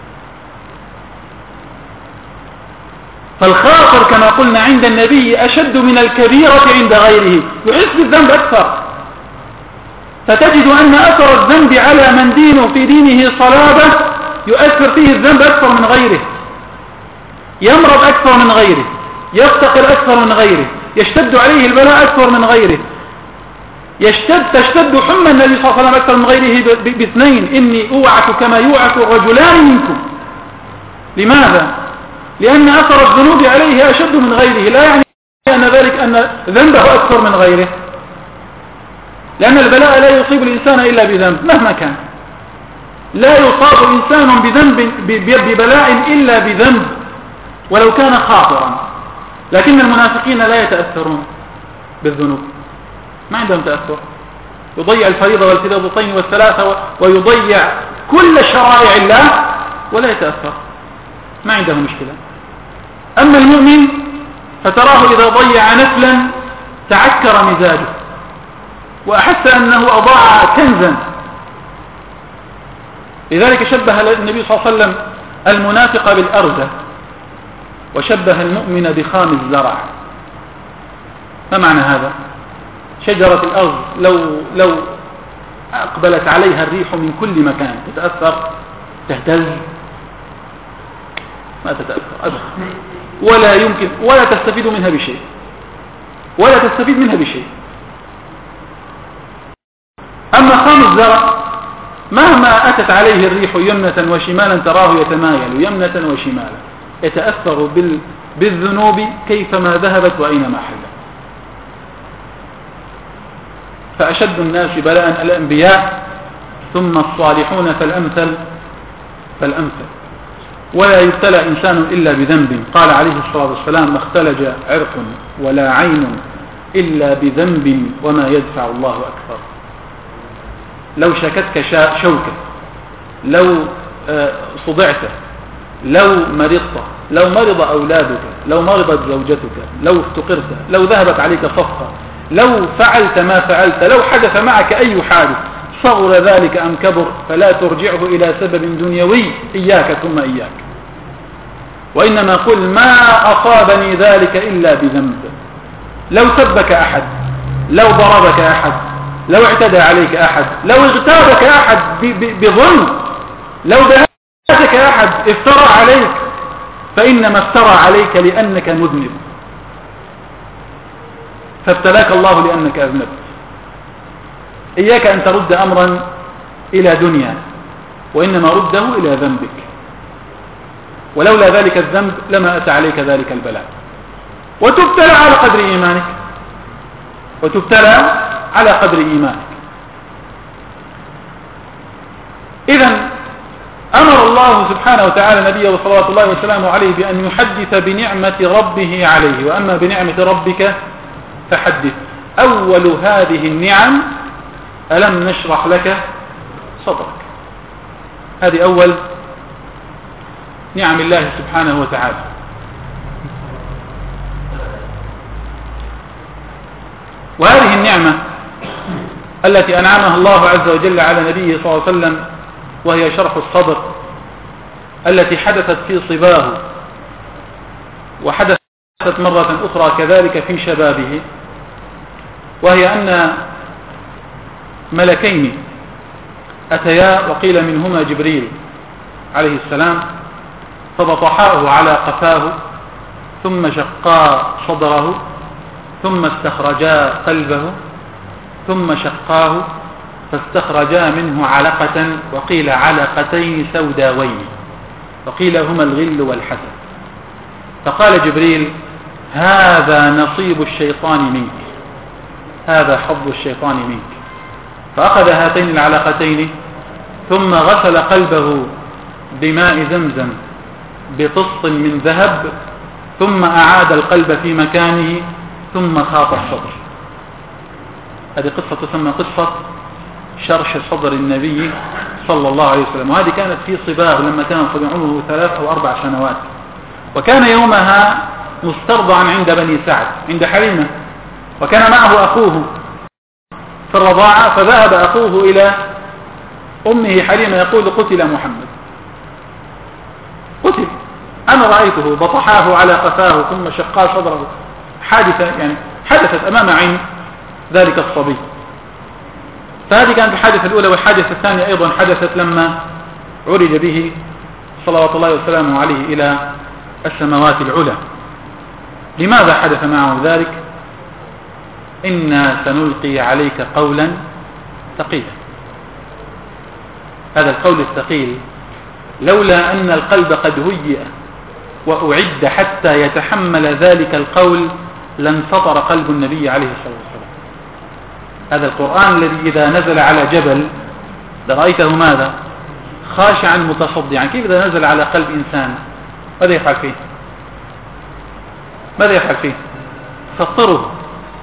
فالخاطر كما قلنا عند النبي أشد من الكبيرة عند غيره، يحس بالذنب أكثر. فتجد أن أثر الذنب على من دينه في دينه صلابة يؤثر فيه الذنب أكثر من غيره، يمرض أكثر من غيره، يفتقر أكثر من غيره، يشتد عليه البلاء أكثر من غيره، تشتد حمى النبي صلى الله عليه وسلم أكثر من غيره باثنين: إني أوعك كما يوعك الرجلان منكم. لماذا؟ لأن أثر الذنوب عليه أشد من غيره، لا يعني أن ذلك أن ذنبه أكثر من غيره، لأن البلاء لا يصيب الإنسان إلا بذنب مهما كان، لا يصاب إنسان ببلاء إلا بذنب ولو كان خاطرا. لكن المنافقين لا يتأثرون بالذنوب، ما عندهم تأثر، يضيع الفريضة والفريضتين والثلاثة ويضيع كل شرائع الله ولا يتأثر، ما عنده مشكلة. أما المؤمن فتراه إذا ضيع نفلا تعكر مزاجه وأحس أنه أضاع كنزا. لذلك شبه النبي صلى الله عليه وسلم المنافق بالأرزة وشبه المؤمن بخام الزرع. ما معنى هذا؟ شجرة الأرض لو أقبلت عليها الريح من كل مكان تتأثر، تهتز؟ ما تتأثر أبدا، ولا يمكن، ولا تستفيد منها بشيء، ولا تستفيد منها بشيء. أما خام الزرع مهما أتت عليه الريح يمنة وشمالا تراه يتمايل يمنة وشمالا، يتأثر بالذنوب كيفما ذهبت وأينما حلت. فأشد الناس بلاء الأنبياء ثم الصالحون فالأمثل فالأمثل. ولا يبتلى إنسان إلا بذنب. قال عليه الصلاة والسلام: ما اختلج عرق ولا عين إلا بذنب وما يدفع الله أكثر. لو شكتك شوكة، لو صدعت، لو مرضت، لو مرض أولادك، لو مرضت زوجتك، لو افتقرت، لو ذهبت عليك صفقة، لو فعلت ما فعلت، لو حدث معك أي حادث صغر ذلك أم كبر، فلا ترجعه إلى سبب دنيوي، إياك ثم إياك، وإنما قل ما أصابني ذلك إلا بذنب. لو سبك أحد، لو ضربك أحد، لو اعتدى عليك أحد، لو اغتابك أحد بظلم، لو دهاتك أحد افترى عليك، فإنما افترى عليك لأنك مذنب، فابتلاك الله لأنك أذنبت. إياك أن ترد أمرا إلى دنيا، وإنما رده إلى ذنبك، ولولا ذلك الذنب لما أتى عليك ذلك البلاء. وتبتلى على قدر إيمانك، وتبتلى على قدر إيمانك. إذن أمر الله سبحانه وتعالى نبيه صلوات الله وسلامه عليه بأن يحدث بنعمة ربه عليه، وأما بنعمة ربك فحدث. أول هذه النعم ألم نشرح لك صدرك، هذه أول نعم الله سبحانه وتعالى. وهذه النعمة التي أنعمها الله عز وجل على نبيه صلى الله عليه وسلم وهي شرح الصدر، التي حدثت في صباه وحدثت مرة أخرى كذلك في شبابه، وهي أن ملكين أتيا، وقيل منهما جبريل عليه السلام، فبطحاه على قفاه، ثم شقا صدره، ثم استخرجا قلبه، ثم شقاه فاستخرجا منه علقة، وقيل علقتين سوداوين، وقيل هما الغل والحسد. فقال جبريل: هذا نصيب الشيطان منك، هذا حظ الشيطان منك. فأخذ هاتين العلقتين ثم غسل قلبه بماء زمزم بقسط من ذهب، ثم أعاد القلب في مكانه، ثم خاط الصدر. هذه قصة تسمى قصة شرش صدر النبي صلى الله عليه وسلم، وهذه كانت في صباه لما كان عمره 3 أو 4 سنوات، وكان يومها مسترضعا عند بني سعد عند حليمة، وكان معه أخوه في الرضاعة، فذهب أخوه إلى أمه حليمة يقول: قتل محمد، قتل، أنا رأيته بطحاه على قفاه ثم شقا صدره. حادثة يعني حدثت أمام عين ذلك الصبي. فهذه كانت الحادثة الأولى. والحادثة الثانية أيضا حدثت لما عرج به صلوات الله وسلامه عليه إلى السماوات العلى. لماذا حدث معه ذلك؟ إنا سنلقي عليك قولا ثقيلا. هذا القول الثقيل لولا أن القلب قد هيئ وأعد حتى يتحمل ذلك القول لانفطر قلب النبي عليه الصلاة والسلام. هذا القرآن الذي إذا نزل على جبل لرأيته ماذا؟ خاشعا متصدعا. كيف إذا نزل على قلب إنسان ماذا يفعل فيه؟ ماذا يفعل فيه؟ سطره.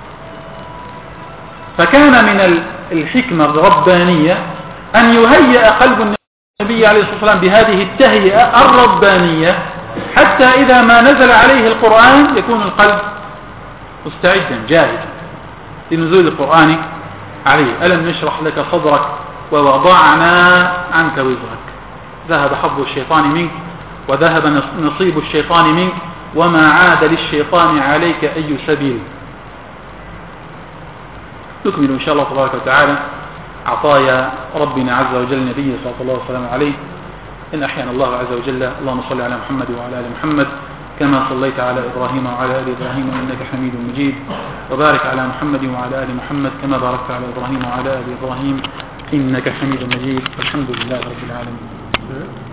فكان من الحكمة الربانية أن يهيئ قلب النبي عليه الصلاة والسلام بهذه التهيئة الربانية، حتى إذا ما نزل عليه القرآن يكون القلب مستعدا جاهزا لنزول القرآن عليه. ألم نشرح لك صدرك ووضعنا عنك وزرك. ذهب حظ الشيطان منك وذهب نصيب الشيطان منك، وما عاد للشيطان عليك أي سبيل. نكمل إن شاء الله تبارك وتعالى عطايا ربنا عز وجل نبيه صلى الله عليه وسلم عليه إن أحيانا الله عز وجل. اللهم صل على محمد وعلى آل محمد كما صليت على إبراهيم وعلى آل إبراهيم إنك حميد مجيد، وبارك على محمد وعلى آل محمد كما باركت على إبراهيم وعلى آل إبراهيم إنك حميد مجيد. الحمد لله رب العالمين.